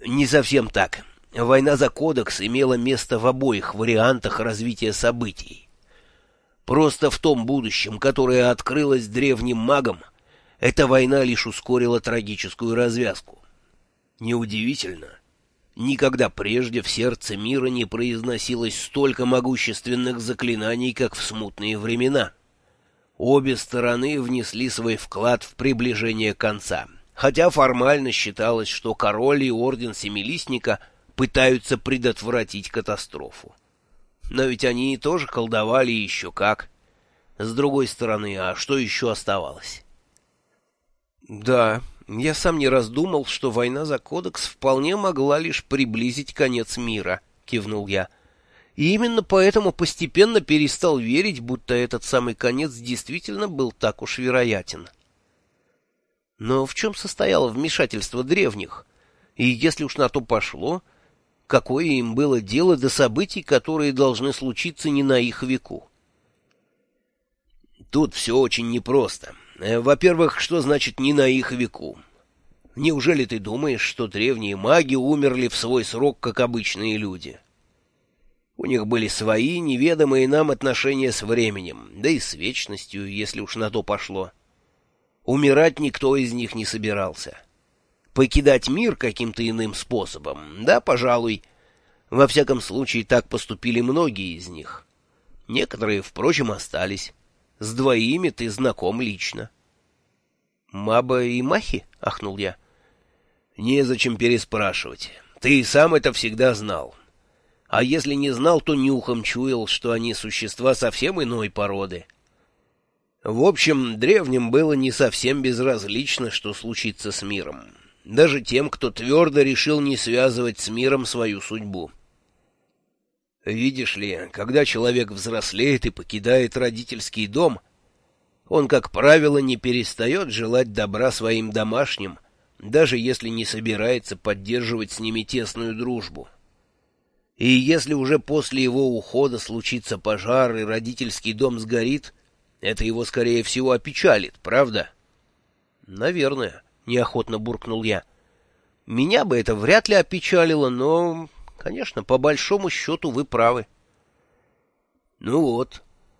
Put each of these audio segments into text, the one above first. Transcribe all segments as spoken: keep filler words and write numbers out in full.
Не совсем так. Война за Кодекс имела место в обоих вариантах развития событий. Просто в том будущем, которое открылось древним магам, эта война лишь ускорила трагическую развязку. Неудивительно. Никогда прежде в сердце мира не произносилось столько могущественных заклинаний, как в смутные времена. Обе стороны внесли свой вклад в приближение конца, хотя формально считалось, что король и орден Семилистника пытаются предотвратить катастрофу. Но ведь они тоже колдовали еще как. С другой стороны, а что еще оставалось? Да, я сам не раз думал, что война за Кодекс вполне могла лишь приблизить конец мира, кивнул я. И именно поэтому постепенно перестал верить, будто этот самый конец действительно был так уж вероятен. Но в чем состояло вмешательство древних? И если уж на то пошло, какое им было дело до событий, которые должны случиться не на их веку? Тут все очень непросто. Во-первых, что значит «не на их веку»? Неужели ты думаешь, что древние маги умерли в свой срок, как обычные люди? У них были свои, неведомые нам отношения с временем, да и с вечностью, если уж на то пошло. Умирать никто из них не собирался. Покидать мир каким-то иным способом, да, пожалуй. Во всяком случае, так поступили многие из них. Некоторые, впрочем, остались. С двоими ты знаком лично. «Маба и Махи?» — ахнул я. «Незачем переспрашивать. Ты и сам это всегда знал. А если не знал, то нюхом чуял, что они существа совсем иной породы. В общем, древним было не совсем безразлично, что случится с миром. Даже тем, кто твердо решил не связывать с миром свою судьбу. Видишь ли, когда человек взрослеет и покидает родительский дом, он, как правило, не перестает желать добра своим домашним, даже если не собирается поддерживать с ними тесную дружбу. И если уже после его ухода случится пожар и родительский дом сгорит, это его, скорее всего, опечалит, правда? — Наверное, — неохотно буркнул я. — Меня бы это вряд ли опечалило, но... Конечно, по большому счету вы правы. Ну вот.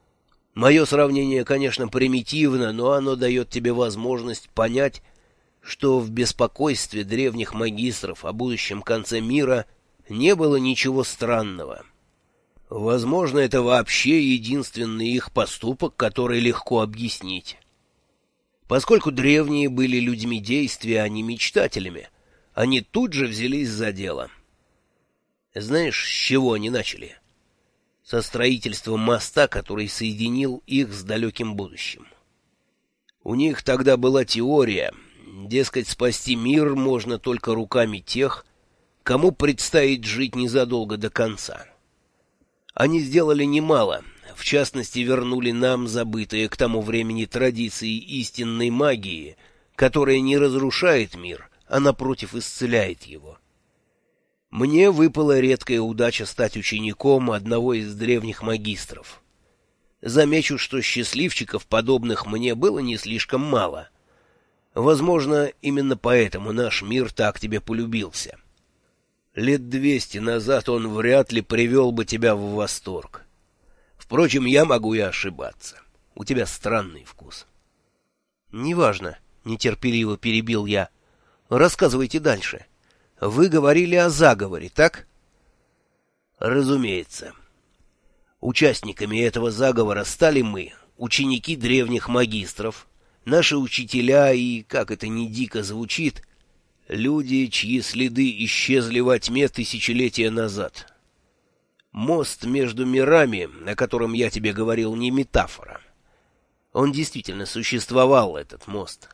Мое сравнение, конечно, примитивно, но оно дает тебе возможность понять, что в беспокойстве древних магистров о будущем конце мира не было ничего странного. Возможно, это вообще единственный их поступок, который легко объяснить. Поскольку древние были людьми действия, а не мечтателями, они тут же взялись за дело. Знаешь, с чего они начали? Со строительства моста, который соединил их с далеким будущим. У них тогда была теория, дескать, спасти мир можно только руками тех, кому предстоит жить незадолго до конца. Они сделали немало, в частности, вернули нам забытые к тому времени традиции истинной магии, которая не разрушает мир, а, напротив, исцеляет его. Мне выпала редкая удача стать учеником одного из древних магистров. Замечу, что счастливчиков, подобных мне, было не слишком мало. Возможно, именно поэтому наш мир так тебе полюбился. Лет двести назад он вряд ли привел бы тебя в восторг. Впрочем, я могу и ошибаться. У тебя странный вкус. — Неважно, — нетерпеливо перебил я. — Рассказывайте дальше. Вы говорили о заговоре, так? — Разумеется. Участниками этого заговора стали мы, ученики древних магистров, наши учителя и, как это ни дико звучит, люди, чьи следы исчезли во тьме тысячелетия назад. Мост между мирами, о котором я тебе говорил, не метафора. Он действительно существовал, этот мост.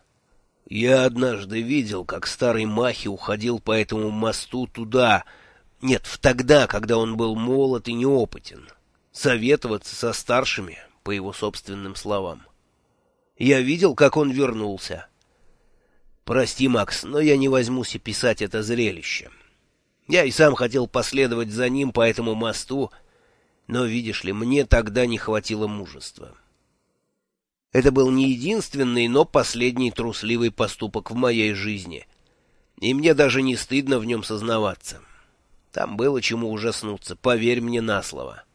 Я однажды видел, как старый Махи уходил по этому мосту туда, нет, в тогда, когда он был молод и неопытен, советоваться со старшими, по его собственным словам. Я видел, как он вернулся. Прости, Макс, но я не возьмусь описать это зрелище. Я и сам хотел последовать за ним по этому мосту, но, видишь ли, мне тогда не хватило мужества. Это был не единственный, но последний трусливый поступок в моей жизни. И мне даже не стыдно в нем сознаваться. Там было чему ужаснуться, поверь мне на слово.